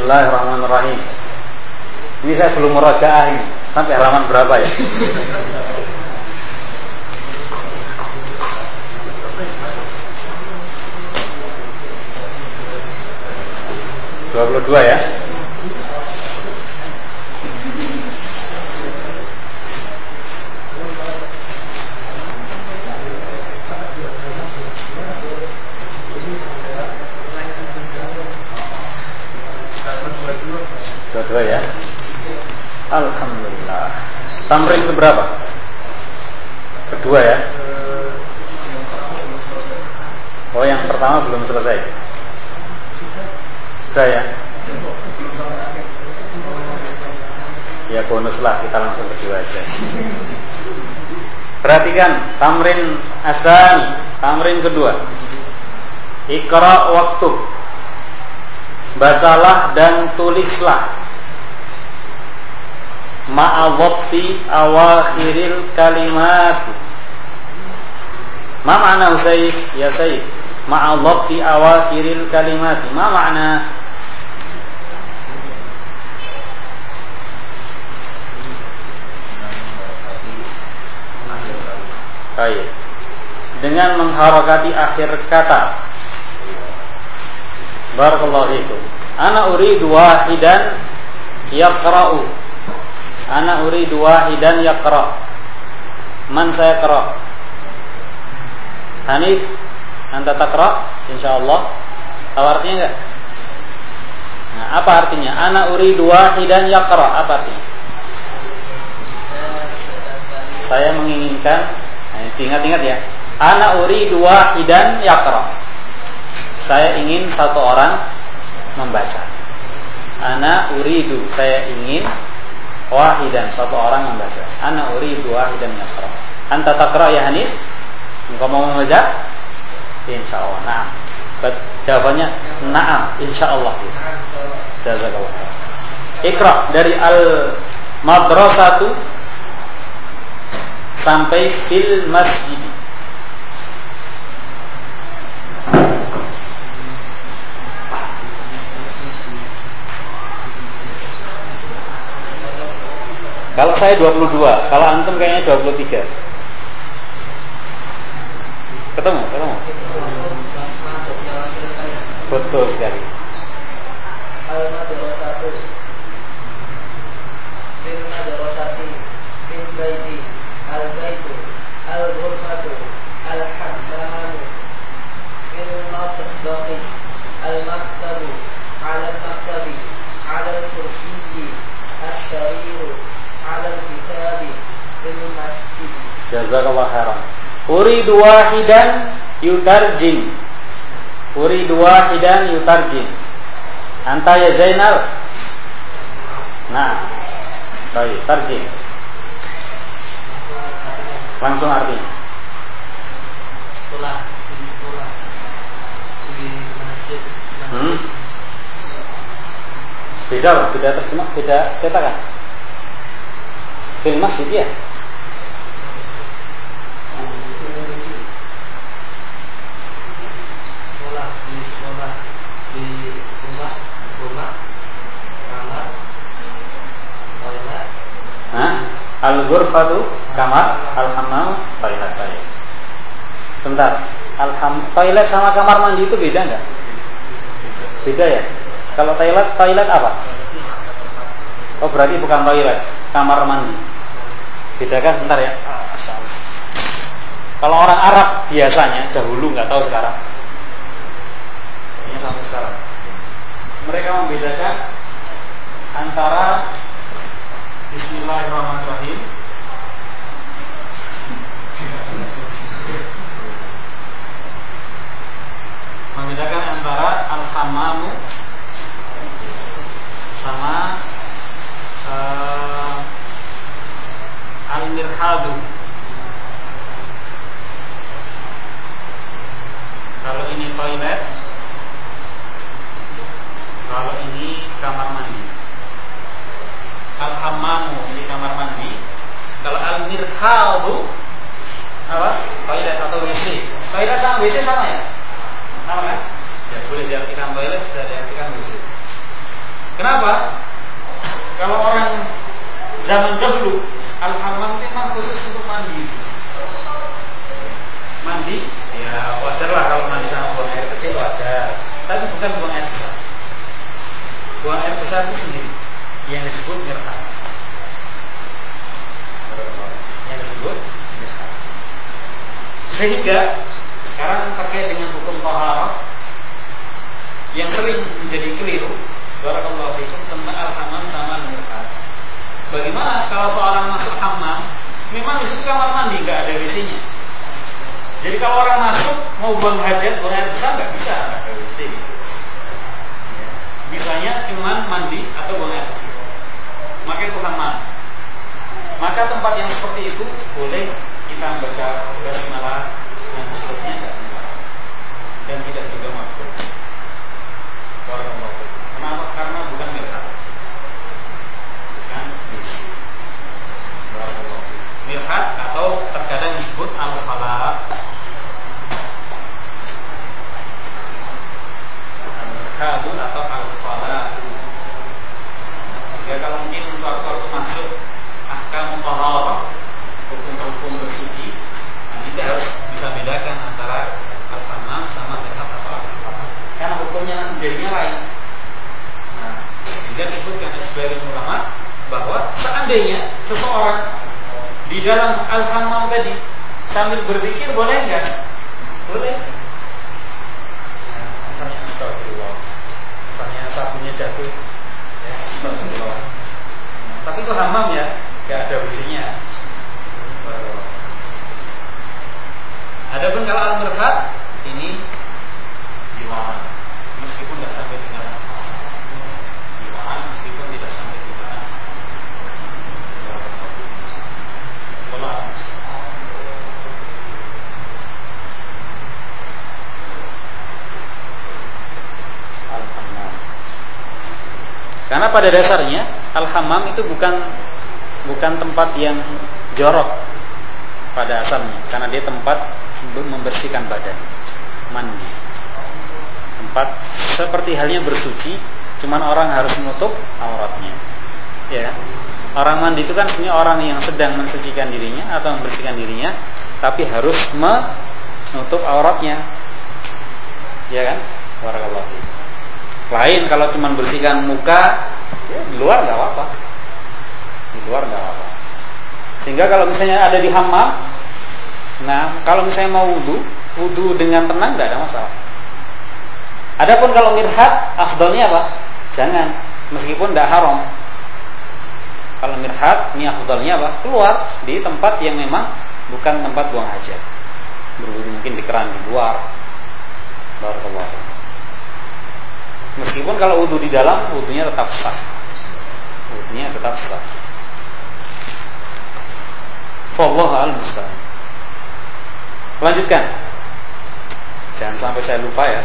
Bismillahirrahmanirrahim. Ini saya belum murajaah ini. Sampai halaman berapa ya? (22) ya. Dua ya. Alhamdulillah. Tamrin itu berapa? Kedua ya. Oh, yang pertama belum selesai. Sudah ya. Ya bonus lah, kita langsung kedua aja. Perhatikan tamrin asani, tamrin kedua. Iqra waktub. Bacalah dan tulislah. Ma'adhabti awakhiril kalimat. Ma ma'na Sayyid? Ya Sayyid. Ma'adhabti awakhiril kalimat. Ma ma'na? Baik. Dengan mengharokati akhir kata. Barakallahu fiikum. Ana uridu wahidan yaqra'u. Ana uridu wahidan yaqra'. Man saya qara'? Hanif, anta taqra'? Insyaallah. Tahu artinya enggak? Nah, apa artinya? Ana uridu wahidan yaqra'. Apa artinya? Saya menginginkan. Nah, ingat-ingat ya. Ana uridu wahidan yaqra'. Saya ingin satu orang membaca. Ana uridu, saya ingin wahidan, satu orang membaca. Ana uridu wahidan yaqra. Anta taqra ya Hanif? Engkau mau membaca? Insyaallah. Naam. Jawabannya na'am, insyaallah. Jazakallah. Iqra dari al-madrasatu sampai fil masjid. Kalau saya 22, kalau antum kayaknya 23. Ketemu? Betul sekali. Al-madrasatu fil madrasati fil baiti al-baitu al-ghurfatu al-hammam fil matbakhi al-maktabu ala al-maktabi ala al-kursiyyi al-sariru ala al-kitabi fil masjid. Jazakallahu khairan. Uridu wahidan yutarjim. Uridu wahidan yutarjim. Anta ya Zainal. Nah, baik, tarjim. Langsung artinya. Sekolah di masjid. Beda terjemah, beda cetakan. Fil masjid ya. Al-ghurfatu kamar, al-hammam toilet. Sebentar, toilet sama kamar mandi itu beda enggak? Beda ya? Kalau toilet apa? Oh berarti bukan toilet, kamar mandi. Beda kan? Sebentar ya. Kalau orang Arab biasanya dahulu, nggak tahu sekarang. Ini sampai sekarang. Mereka membedakan antara Bismillahirrahmanirrahim membedakan antara al-hammamu sama al-mirhadu. Kalau ini toilet, kalau ini kamar mandi. Al-hammamu di kamar mandi. Kalau al-mirhadu apa? Toilet atau WC. Toilet sama WC sama ya? Sama kan? Ya boleh diartikan toilet, bisa diartikan WC. Kenapa? Kalau orang zaman dahulu al-hammam itu memang khusus untuk mandi. Mandi, ya wajar lah kalau mandi sama buang air kecil wajar. Tapi bukan buang air besar. Buang air besar itu sendiri yang disebut mirhat. Yang disebut mirhat. Sehingga sekarang terkait dengan hukum taharah yang sering menjadi keliru, barakallahu fikum, tentang al-hammam sama al-mirhat. Bagaimana kalau seorang masuk hammam, memang di situ kamar mandi, nggak ada WC-nya. Jadi kalau orang masuk mau buang hajat, buang air besar nggak bisa, nggak ada WC. Bisanya cuma mandi atau buang air kecil. Maka itu hammam. Maka tempat yang seperti itu boleh kita membaca basmalah dan seterusnya nggak dilarang dan tidak juga makruh. Kenapa? Karena bukan mirhat. Bukan mirhat atau terkadang disebut al-khala. Al-mirhadun atau al-khala. Ya, kalau mungkin suatu masuk ahkam taharah, hukum-hukum bersuci, kita harus bisa bedakan antara al-hammam sama mirhat atau al-khala. Karena hukumnya jadinya lain. Nah, sehingga disebutkan sebagian ulama bahwa seandainya seseorang di dalam al-hammam tadi sambil berzikir boleh enggak? Boleh. Nah, misalnya astagfirullah, misalnya sabunnya jatuh, ya astagfirullah. Tapi itu hammam ya, enggak ada WC-nya. Adapun kalau al-mirhat ini dilarang, meskipun tidak sampai dengan dilarang, meskipun tidak sampai dengan al-hammam. Karena pada dasarnya al-hammam itu bukan tempat yang jorok pada asalnya, karena dia tempat membersihkan badan, mandi. Tempat seperti halnya bersuci, cuman orang harus menutup auratnya. Ya. Orang mandi itu kan sebenarnya orang yang sedang mensucikan dirinya atau membersihkan dirinya, tapi harus menutup auratnya. Ya kan? Barakallahu fiik. Lain kalau cuma bersihkan muka, ya di luar enggak apa-apa. Di luar enggak apa-apa. Sehingga kalau misalnya ada di hammam, nah kalau misalnya mau wudu dengan tenang enggak ada masalah. Adapun kalau mirhat, afdalnya apa? Jangan, meskipun tidak haram. Kalau mirhat, ini afdalnya apa? Keluar di tempat yang memang bukan tempat buang hajat. Berwudu mungkin di keran di luar. Barakallahu. Meskipun kalau wudu di dalam, wudunya tetap sah. Wudunya tetap sah. Wallahu a'lam. Lanjutkan. Jangan sampai saya lupa ya.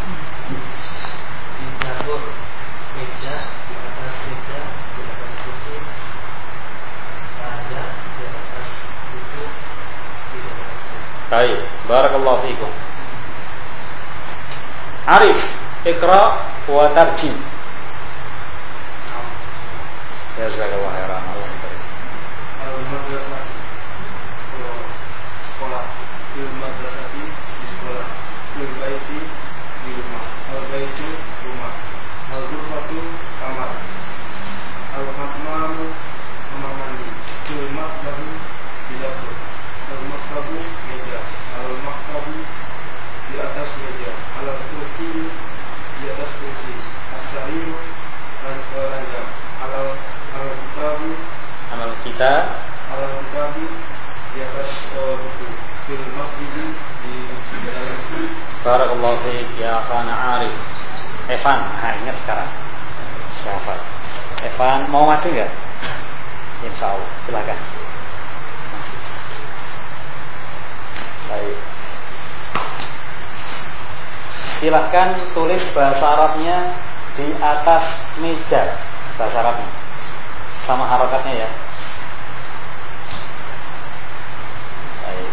Dapur, meja, di atas meja, di atas kursi, raja, di atas buku, di atas. Baik, barakallahu fiikum. Arif, Iqra wa tarjim. Jazakallahu khairan. Allah barik. Al-madrasah, sekolah, al-madrasah di sekolah, al-baiti di rumah, al-baitu rumah, al-ghurfatu kamar, al-hammamu kamar mandi, al-maktabu di dapur, al-maktabu meja, al-maktabu di atas meja, al-kursi di atas kursi, as-sariru ranjang, al-kitabu al-kitabu di atas buku, fil masjid di dalam masjid. Barakallahu fiik ya akhana Arif. Evan, ingat sekarang. Siapa? Evan mau maju enggak? Insyaallah, silakan. Baik. Silakan tulis bahasa Arabnya di atas meja, bahasa Arabnya. Sama harokatnya ya. Baik.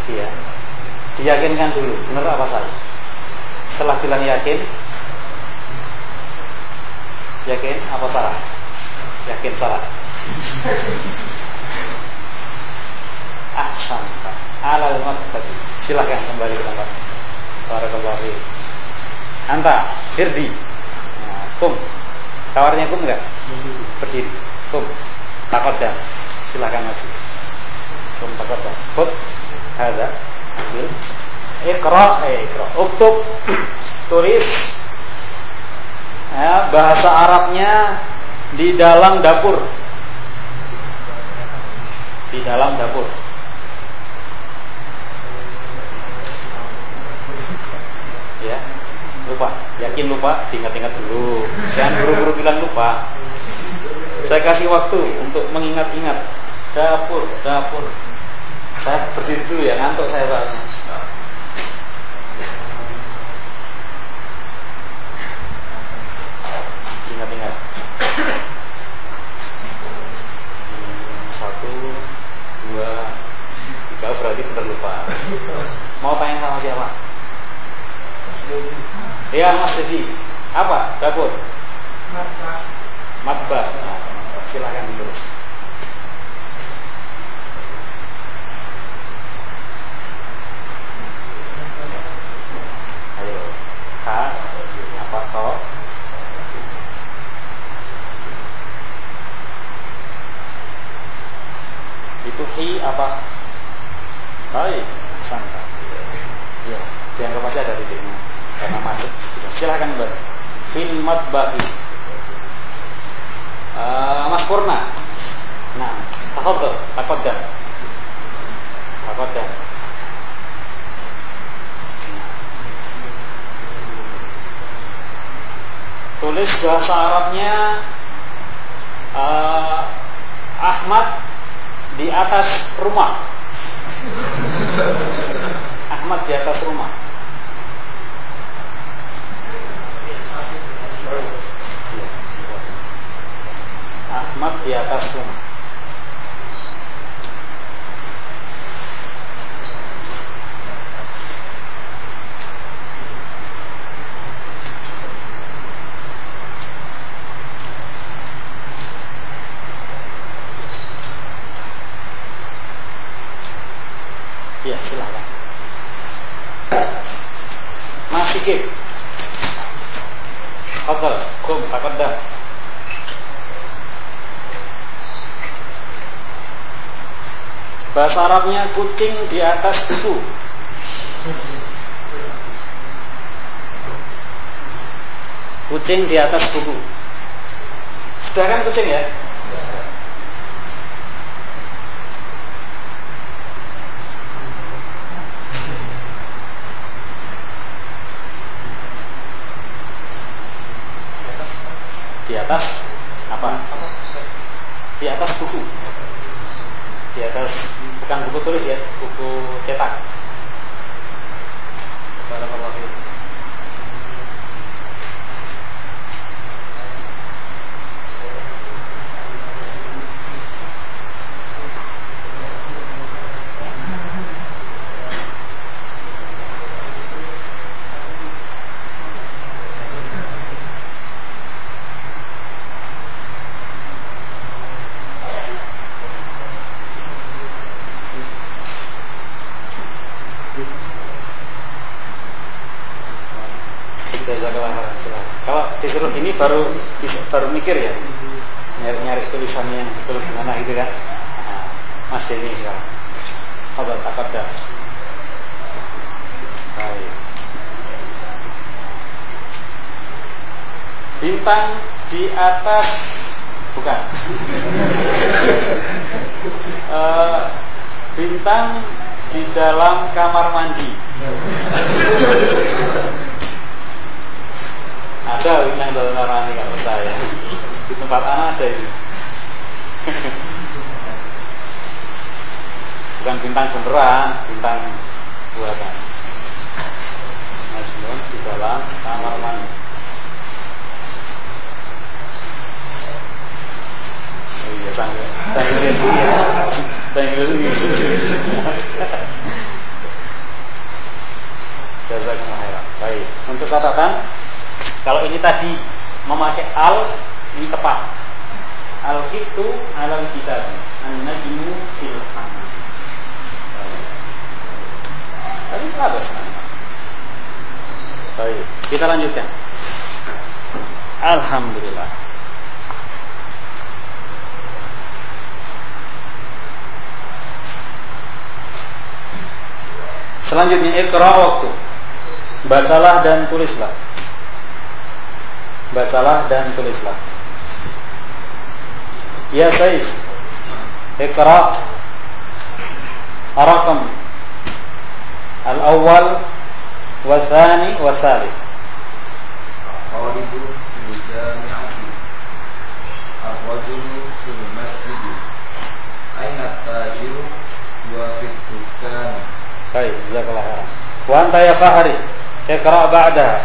Iya. Diyakinkan dulu, benar apa salah? Setelah bilang yakin apa salah? Yakin salah. Ahsanta. Alal maqsadi. Silakan kembali ke tempat. Barakallahu fiik. Anta, Firdi. Nah, kum. Tawarnya kum enggak? Berdiri. Kum. Taqaddam. Silakan maju. Kum taqaddam. Khud hadza. Ambil. Iqra. Uktub. Tulis. Ya, bahasa Arabnya di dalam dapur. Di dalam dapur. Ya, lupa. Yakin lupa? Ingat-ingat dulu. Jangan buru-buru bilang lupa. Saya kasih waktu untuk mengingat-ingat. Dapur. Saya berdiri dulu ya, ngantuk saya soalnya. Ingat-ingat. 1, 2, 3 berarti benar lupa. Mau tanya sama siapa? Iya Mas Dedi. Apa? Dapur? Matbah. Nah, silakan dulu. Ayo. Apa toh? Itu hi apa? Baik, santai. Ya, dianggap aja ada titiknya. Karena masuk. Silakan Mbak. Fil matbahi. Mas Purna. Nah, taqaddam. Tulis bahasa Arabnya Ahmad di atas rumah. Ahmad di atas rumah. Ahmad di atas rumah. Ya, silakan. Mas Sikit. Fadhal, kum taqaddam. Bahasa Arabnya kucing di atas buku. Kucing di atas buku. Sudah kan kucing ya? Di atas apa? Di atas buku. Di atas, bukan buku tulis ya, buku cetak. Barakallahu fiik. Kalau disuruh ini baru mikir ya, nyari tulisannya yang betul gimana gitu kan. Nah, Mas Denny sekarang. Fadhal taqaddam. Baik. Bintang di atas, bukan. Bintang di dalam kamar mandi. Ada bintang dalam kamar mandi, nggak percaya. Di tempat anak ada ini. Bukan bintang beneran, bintang buatan. Majnun di dalam kamar mandi. Oh iya, tanggal ini ya. Tanggal ini. Untuk catatan, kalau ini tadi memakai al, ini tepat. Al-Qittu alal kitab, an-najmu fil hamam. Tadi apa? Baik, kita lanjutkan. Alhamdulillah. Selanjutnya iqra waktu. Bacalah dan tulislah. Bacalah dan tulislah. Ya Sayyid, iqra raqam al-awwal wa tsani wa tsalits. Al-qalibu fil jami'ati, ar-rajulu fil masjid, aina at-tajiru wa fit dukkan. Baik, jazakallah khairan. Wa anta ya Fahri, iqra ba'daha.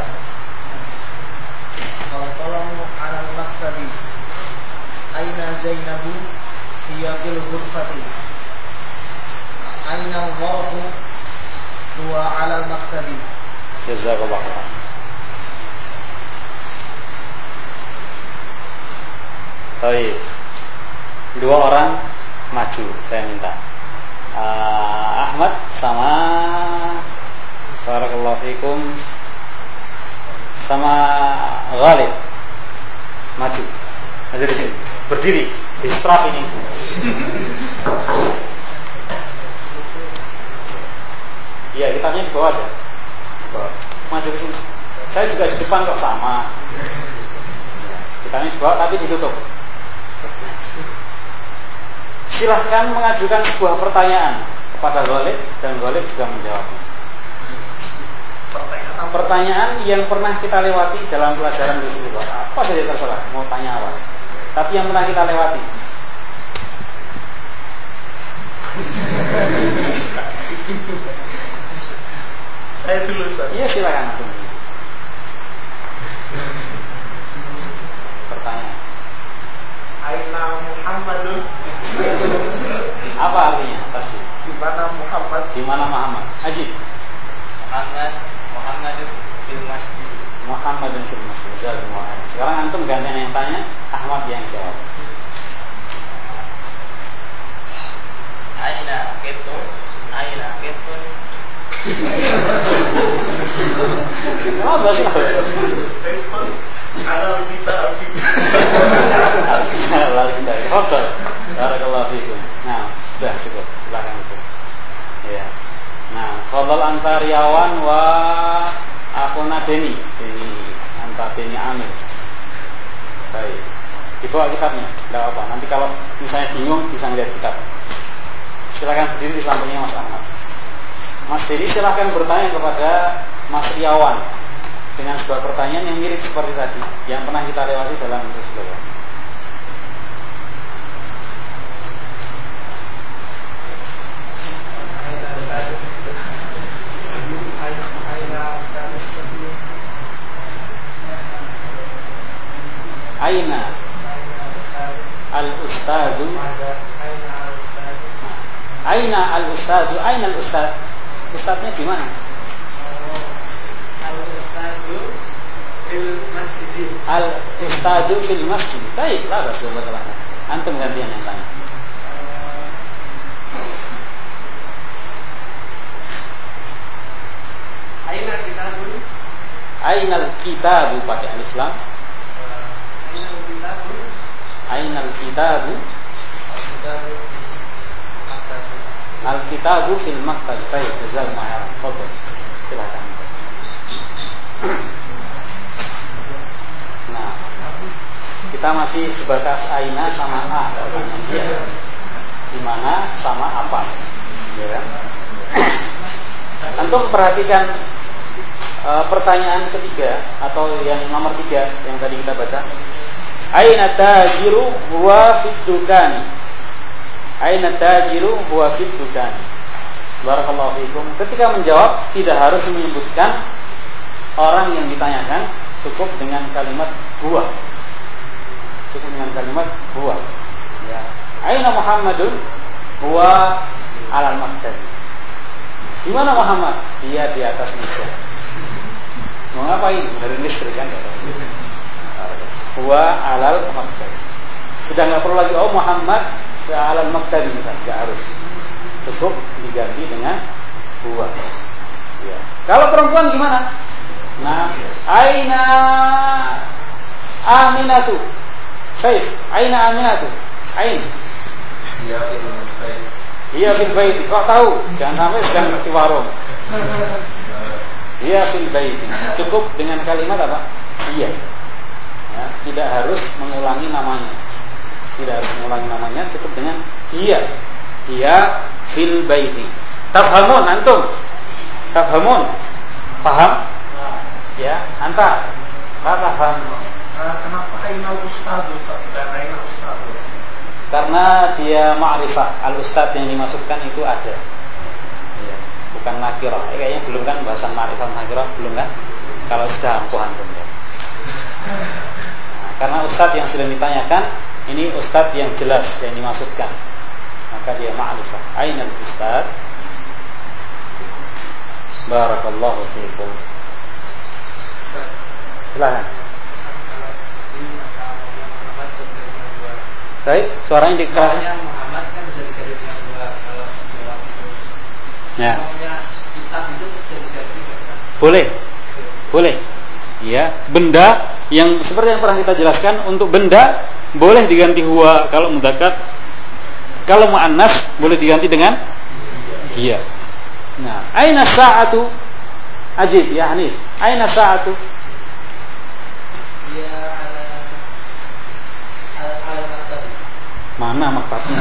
Al-qalamu 'ala al-maktabi. Aina Zainabu hiya fil ghurfati. Aina al-warqu huwa 'ala al-maktabi. Jazakallah khairan. Baik. Dua orang maju, saya minta. Ahmad sama barakallahu fikum sama Ghalib maju. Maju di sini. Berdiri di strap ini. Iya, kitabnya di bawah aja. Maju ke sini. Saya juga di depan kok sama. Kitabnya di bawah tapi ditutup. Silahkan mengajukan sebuah pertanyaan kepada Ghalib dan Ghalib juga menjawabnya. Pertanyaan yang pernah kita lewati dalam pelajaran di sini, apa saja terserah, mau tanya apa. Tapi yang pernah kita lewati. Saya dulu, Ustaz. Iya, silakan. Pertanyaan. Aina Muhammadun. Apa artinya? Pasti. Di mana Muhammad? Di mana Muhammad? Ajib. Muhammadun fil masjid. Muhammadun fil masjid. Sekarang antum gantian yang tanya, Ahmad yang jawab. Aina ketun. Kenapa sih? Alal kita. Lari kita. Hotel. Barakallahu fikum. Nah, sudah cukup. Silakan itu. Ya. Nah, fadhal antariawan wa akhuna Deni. Deni anta Deni Amir. Baik. Dibawa kitabnya. Enggak apa. Nanti kalau misalnya bingung bisa lihat kitab. Silakan berdiri di sampingnya Mas Ahmad. Mas Deni silakan bertanya kepada Mas Riawan dengan sebuah pertanyaan yang mirip seperti tadi yang pernah kita lewati dalam Rasulullah. Aina al-ustadu Aina al-ustadu Aina al-ustad. Ustadnya di mana? Al-ustadu fil masjid. Al-ustadu fil masjid. Baiklah Rasulullah. Antum gantian yang tanya. Aina kitabu. Aina al-kitabu pakai alif lam. Aina al-kitabu. Al-kitabu fil maktab. Baik, jazakumullah khairan. Fadhil. Silakan. Nah, kita masih sebatas aina sama a pertanyaan dia. Di mana sama apa? Ya kan? Antum perhatikan pertanyaan ketiga atau yang nomor 3 yang tadi kita baca. Aina tajiru huwa fid dukani. Aina tajiru huwa fid dukani. Barakallahu fikum. Ketika menjawab tidak harus menyebutkan orang yang ditanyakan, cukup dengan kalimat huwa. Cukup dengan kalimat huwa. Ya. Aina Muhammadun huwa alal maktab. Di mana Muhammad? Dia di atas meja. Mau ngapain? Dari listrik kan? Huwa alal maktabi. Sudah nggak perlu lagi Muhammad alal maktabi, nggak harus. Cukup diganti dengan huwa. Ya. Kalau perempuan gimana? Nah, aina Aminatu. Baik, aina Aminatu. Ain. Iya fil bait. Kau tahu? Jangan sampai sedang di warung. Iya fil bait. Cukup dengan kalimat apa? Iya. Ya, tidak harus mengulangi namanya. Tidak harus mengulangi namanya, cukup dengan iya. Iya fil bait. Tafhamun antum? Tafhamun? Paham? Ya, anta. Paham. Kenapa Ainal Ustaz dan Ainal Ustaz? Karena dia ma'rifah, al-ustadz yang dimasukkan itu ada. Ya, bukan nakirah. Kayaknya belum kan bahasan ma'rifah nakirah, belum kan? Kalau sudah ampuh antum ya. Nah, karena ustadz yang sudah ditanyakan, ini ustadz yang jelas yang dimasukkan. Maka dia ma'rifah. Ainal Ustadz. Barakallahu fiikum. Silakan. Baik, suaranya dikeras. Muhammad kan bisa diganti dengan dua kalau itu. Ya. Kitab itu bisa diganti dengan. Boleh. Ya, benda yang seperti yang pernah kita jelaskan, untuk benda boleh diganti huwa kalau mudzakkar. Kalau muannas boleh diganti dengan iya. Nah, aina sa'atu? Ajib ya Hanif. Aina sa'atu? Dia ala maktabi. Mana maktabnya?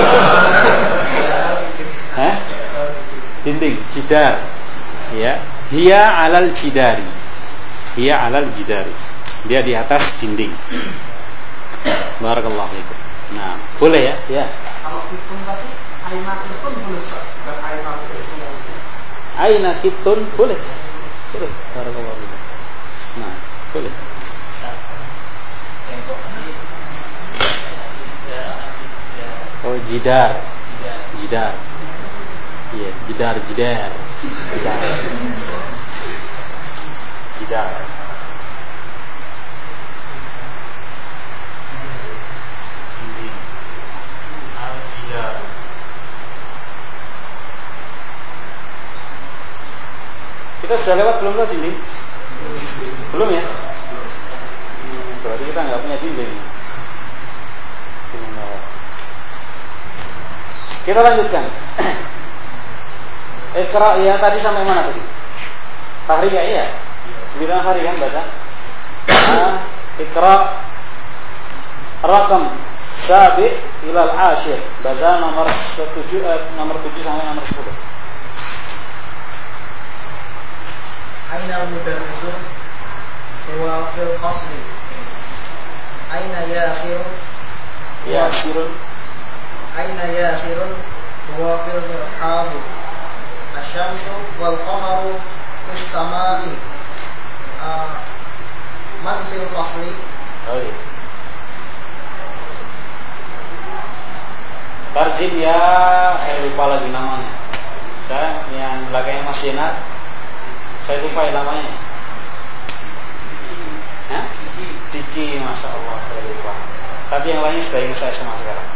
Dinding, jidar. Ya, hiya 'alal jidari. Hiya 'alal jidari. Dia di atas dinding. Barakallahu fiikum. Nah, boleh ya? Ya. Kalau kitun tadi aina kitun boleh bukan aina kitun. Aina kitun boleh. Boleh. Barakallahu fiikum. Nah, boleh. Oh, jidar. Iya, jidar. Kita sudah lewat belum loh dinding? Belum ya? Berarti kita nggak punya dinding. Kita lanjutkan. Iqra ya tadi sampai mana tadi? Fahri ya? Bilang Fahri kan baca. Iqra rakam sabi ilal ashir. Baca nomor 7 sampai nomor 10. Aina mudarrisun huwa fil fasli. Aina yasirun Aina yasirun huwa fil mirhab. Asy-syamsu wal qamaru fis samai. Man fil fasli. Tarjim ya, saya lupa lagi namanya. Saya yang belakangnya Mas Jenar, saya lupa namanya. Diki, Masya Allah, saya lupa. Tapi yang lainnya sudah ingat saya semua sekarang.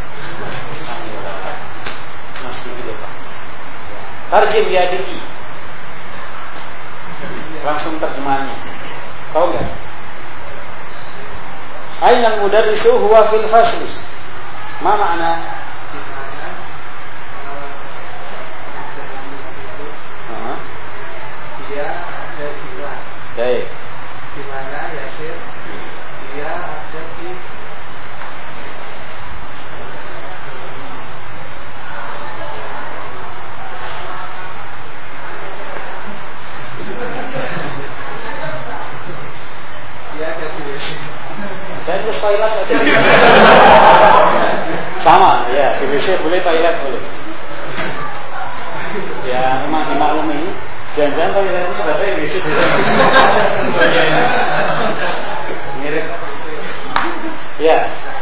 Mas Diki lupa. Tarjim ya Diki. Langsung terjemahannya. Tahu nggak? Ainal mudarrisu huwa fil fasli. Ma makna? Dia ada di kelas. Baik. Di mana Yasir dia ada di Saya terus toilet aja. Sama, ya. Di WC boleh, toilet boleh. Ya, memang dimaklumi. Jangan-jangan toiletnya bahasa Inggris. Mirip. Ya.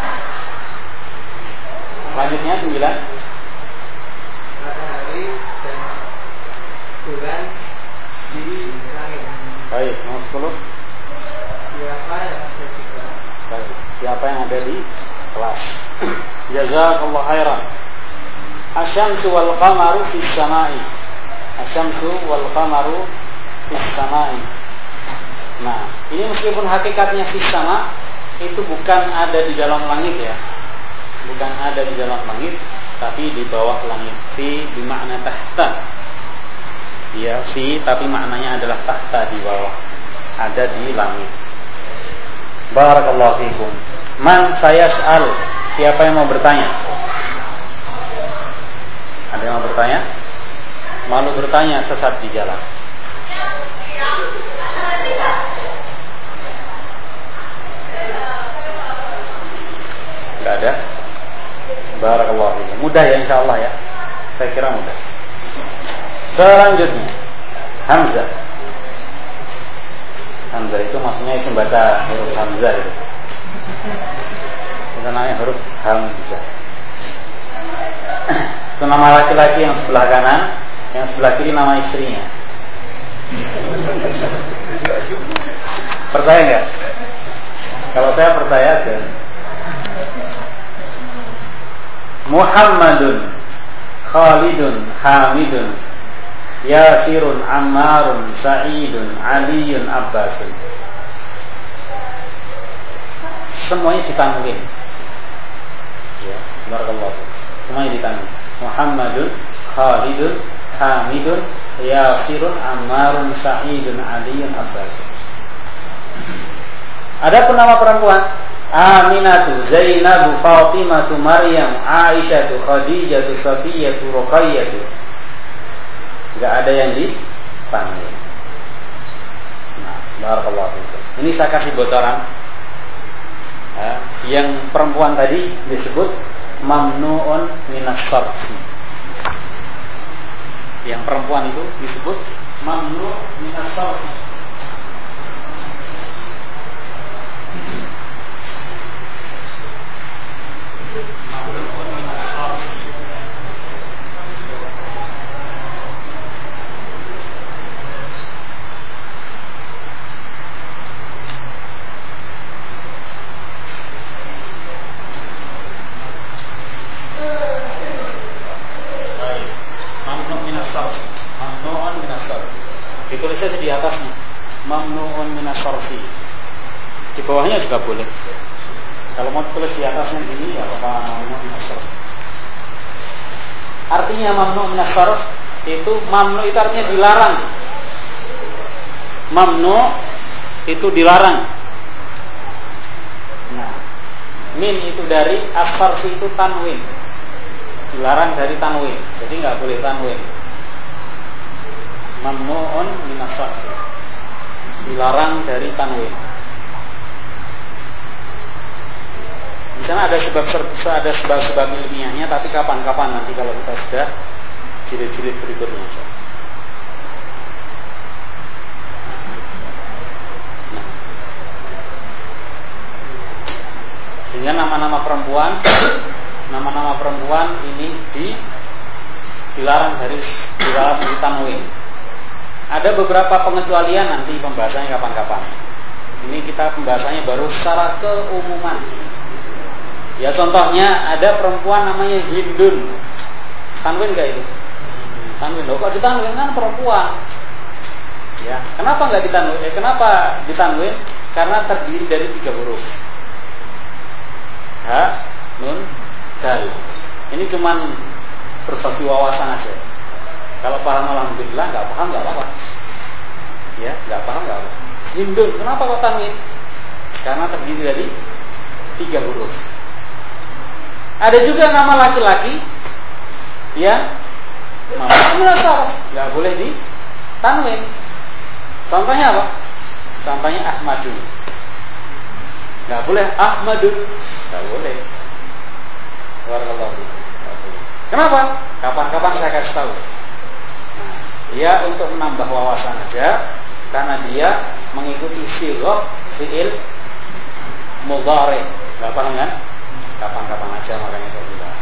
Selanjutnya 9. matahari dan bulan di langit. Baik, nomor 10. Asyamsu wal qamaru fis samai. Asyamsu wal qamaru fis samai. Nah, ini meskipun hakikatnya fis sama, itu bukan ada di dalam langit ya. Bukan ada di dalam langit, tapi di bawah langit. Fi bermakna tahta. Ya, fi tapi maknanya adalah tahta, di bawah. Ada di langit. Barakallahu fikum. Man sayas'al? Siapa yang mau bertanya? Ada yang mau bertanya? Malu bertanya sesat di jalan. Enggak ada? Barakallahu fikum. Mudah ya insyaallah ya. Saya kira mudah. Selanjutnya Hamzah. Hamzah itu maksudnya itu membaca huruf Hamzah itu. Itu namanya huruf Hamzah. Itu nama laki-laki yang sebelah kanan, yang sebelah kiri nama istrinya. Percaya enggak? Kalau saya percaya aja. Muhammadun, Khalidun, Hamidun, Yasirun, Ammarun, Sa'idun, Aliyun, Abbasun. Semuanya ditanwin. Ya, barakallahu. Semuanya ditanwin. Muhammadun, Khalidun, Hamidun, Yasirun, Ammarun, Sa'idun, Aliyun, Abbasun. Ada pun nama perempuan: Aminatu, Zainabu, Fatimatu, Maryam, Aisyatu, Khadijatu, Safiyatu, Ruqayyatu. Enggak ada yang dipanggil. Nah, barakallahu fikum. Ini saya kasih bocoran. Yang perempuan tadi disebut mamnuun minas sarf. Yang perempuan itu disebut mamnu' minas sarf. Mamnu'un minas sarf. Ditulisnya di atasnya mamnu'un minas sarfi. Di bawahnya juga boleh. Kalau mau tulis di atasnya ini ya apa mamnu' minas sarf. Artinya mamnu' minas sarf itu, mamnu' itu artinya dilarang. Mamnu' itu dilarang. Nah, min itu dari as-sarfi itu tanwin. Dilarang dari tanwin. Jadi enggak boleh tanwin. Mamnu'un minas sarf. Dilarang dari tanwin. Di sana ada sebab ilmiahnya, tapi kapan-kapan nanti kalau kita sudah jilid-jilid berikutnya. Nah. Sehingga nama-nama perempuan ini dilarang dari tanwin. Ada beberapa pengecualian, nanti pembahasannya kapan-kapan. Ini kita pembahasannya baru secara keumuman. Ya contohnya ada perempuan namanya Hindun. Tanwin gak itu? Tanwin. Loh kok ditanwin, kan perempuan. Ya, kenapa nggak ditanwin? Kenapa ditanwin? Karena terdiri dari 3 huruf. Ha, nun, dal. Ini cuman berbagi wawasan aja. Kalau paham alhamdulillah, nggak paham nggak apa-apa. Ya, nggak paham nggak apa. Hindun, kenapa kok tanwin? Karena terdiri dari 3 huruf. Ada juga nama laki-laki yang mamnu' nggak boleh ditanwin. Contohnya apa? Contohnya Ahmadun. Nggak boleh Ahmadun, nggak boleh. Kenapa? Kapan-kapan saya kasih tahu. Dia untuk menambah wawasan aja, karena dia mengikuti sirah fi'il mudhari. Enggak paham kan? Kapan-kapan aja makanya saya bilang.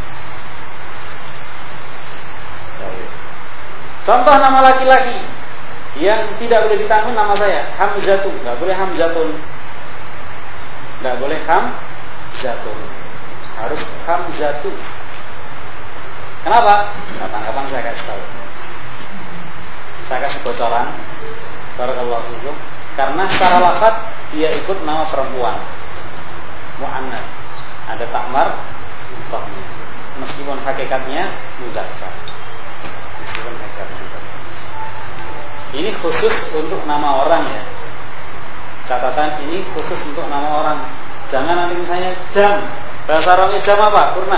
Contoh nama laki-laki yang tidak boleh ditanwin, nama saya Hamzatu, enggak boleh Hamzatun. Enggak boleh Hamzatun. Harus Hamzatu. Kenapa? Kapan-kapan saya kasih tahu. Saya kasih bocoran. Barakallahu fikum. Karena secara lafaz dia ikut nama perempuan. Mu'annas. Ada takmar, meskipun hakikatnya mudzakkar. Ini khusus untuk nama orang ya. Catatan ini khusus untuk nama orang. Jangan nanti misalnya jam. Bahasa Arabnya jam apa? Purna.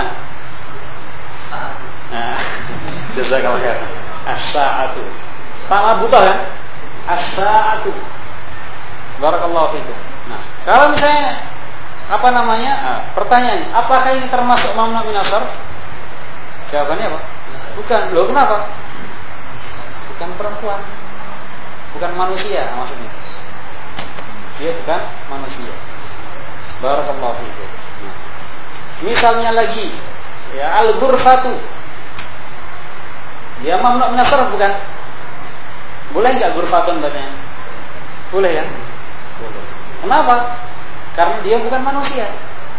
Nah, jazakallahu khairan. As-sa'atu. Sama buta kan? As-sa'atu. Barakallahu fikum. Nah, kalau misalnya apa namanya? Pertanyaan, apakah ini termasuk mamnu min as-sarf? Jawabannya apa? Bukan. Loh, kenapa? Bukan perempuan. Bukan manusia maksudnya. Dia bukan manusia. Barakallahu fikum. Misalnya lagi, ya al-ghurfatu. Dia mamnu min as-sarf bukan? Boleh enggak ghurfatun bacanya? Boleh ya? Boleh. Kenapa? Karena dia bukan manusia.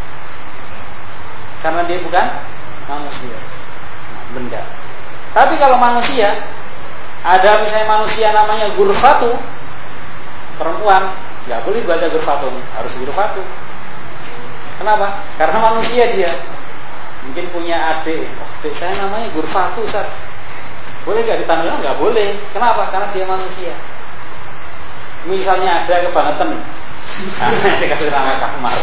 Karena dia bukan manusia. Nah, benda. Tapi kalau manusia, ada misalnya manusia namanya ghurfatu, perempuan, nggak boleh baca ghurfatun, harus ghurfatu. Kenapa? Karena manusia dia. Mungkin punya adik saya namanya ghurfatu, Ustaz. Boleh nggak ditandakan? Nggak boleh. Kenapa? Karena dia manusia. Misalnya ada kebangetan, dikasih nama Kahmar.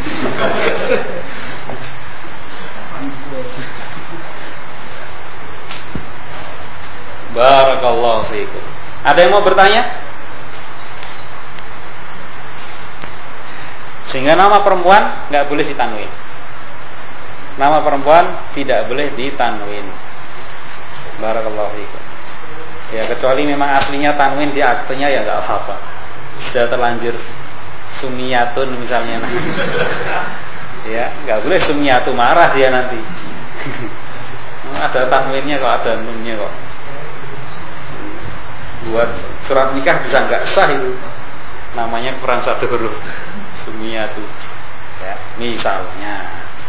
Barakallahu fiikum. Ada yang mau bertanya? Sehingga nama perempuan nggak boleh ditanwin. Nama perempuan tidak boleh ditanwin. Barakallahu fiikum. Ya kecuali memang aslinya tanwin di aktenya ya nggak apa-apa. Sudah terlanjur sumiyatun misalnya. Ya nggak boleh sumiyatu, marah dia nanti. Ada tanwinnya kok, ada nunnya kok. Buat surat nikah bisa nggak sah itu. Namanya kurang satu huruf. Sumiyatu. Ya, misalnya.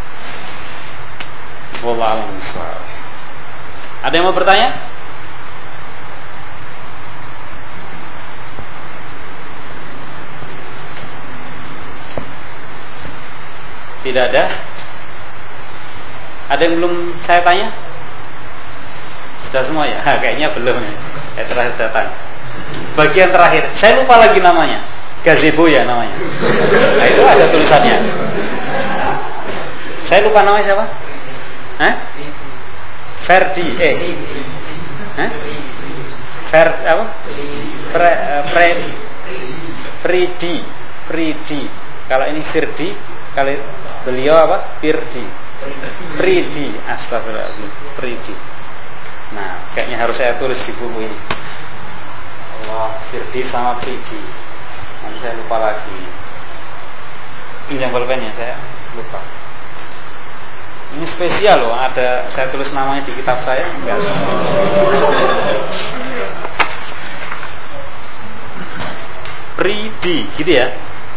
Wallahu a'lam. Ada yang mau bertanya? Tidak ada? Ada yang belum saya tanya? Sudah semua ya? Kayaknya belum ya. Terakhir datang. Bagian terakhir, saya lupa lagi namanya. Gazebo ya namanya. Nah itu ada tulisannya. Saya lupa namanya siapa? Ferdi. Apa? Fridi. Kalau ini Firdi, kalau beliau apa? Fridi. Astagfirullahaladzim. Fridi. Nah, kayaknya harus saya tulis di buku ini. Allah, Firdi sama Fridi. Nanti saya lupa lagi. Pinjam pulpennya, saya lupa. Ini spesial loh, ada saya tulis namanya di kitab saya. Enggak semua. Fridi, gitu ya.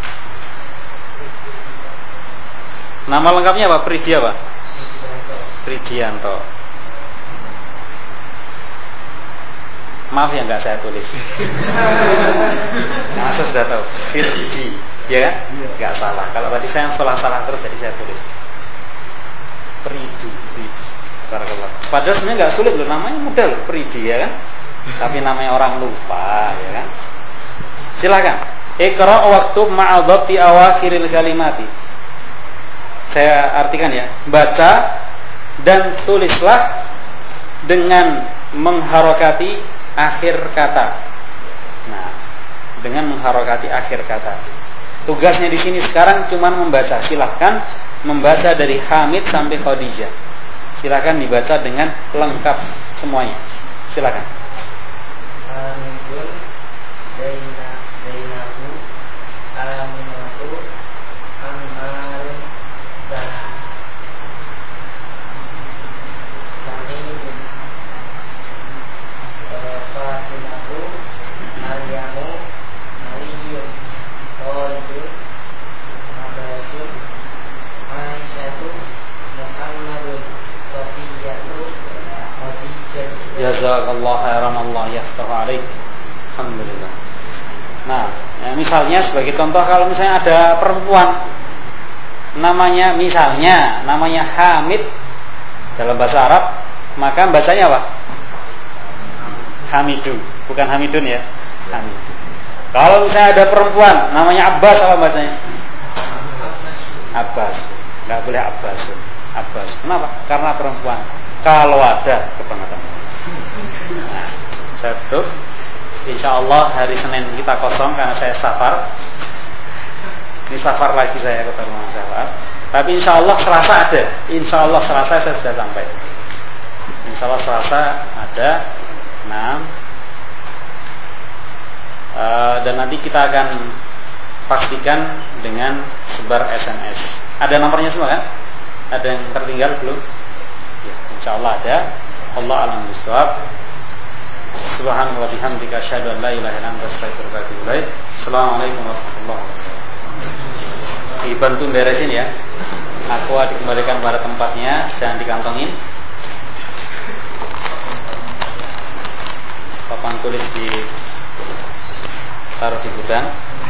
Nama lengkapnya apa? Fridi apa? Fridianto. Maaf ya nggak saya tulis. Nah, saya sudah tahu. Firdi, ya kan? Nggak salah. Kalau tadi saya salah terus, jadi saya tulis. Fridi. Barakallah. Padahal sebenarnya nggak sulit loh, namanya mudah loh, Fridi ya kan? Tapi namanya orang lupa, ya kan? Silakan. Iqra waktub ma'adhabti awakhiril kalimati. Saya artikan ya. Baca dan tulislah dengan mengharokati akhir kata. Nah, dengan mengharokati akhir kata. Tugasnya di sini sekarang cuma membaca. Silahkan membaca dari Hamid sampai Khadijah. Silahkan dibaca dengan lengkap semuanya. Silahkan. Hamidun, Zainabu, Aminatu, Ammarun, Sa'idun, Fatimatu, Maryamu, Aliyun, Khalidun, Abbasun, Aisyatu, Muhammadun, Sofiyatu, Jazakallahu khairan, Allah yaftahu alaik. Alhamdulillah. Nah, ya, misalnya sebagai contoh, kalau misalnya ada perempuan namanya Hamid dalam bahasa Arab, maka bacanya apa? Hamidu, bukan Hamidun ya. Hamidu. Kalau misalnya ada perempuan namanya Abbas, apa bacanya? Abbas. Enggak boleh Abbas. Abbas. Kenapa? Karena perempuan. Kalau ada kebangetan. Nah, saya tutup. Insyaallah hari Senin kita kosong karena saya safar. Ini safar lagi saya ke rumah safar. Tapi insyaallah Selasa ada. Insyaallah Selasa saya sudah sampai. Insyaallah Selasa ada 6. Dan nanti kita akan pastikan dengan sebar SMS. Ada nomornya semua kan? Ada yang tertinggal belum? Ya, insyaallah ada. Allah a'lam bishawab. Subhanallah wa bihamdika asyhadu an la ilaha illa anta astaghfiruka wa atubu ilaik. Assalamualaikum warahmatullahi wabarakatuh. Dibantu beresin ya. Aqua dikembalikan pada tempatnya, jangan dikantongin. Papan tulis taruh di gudang.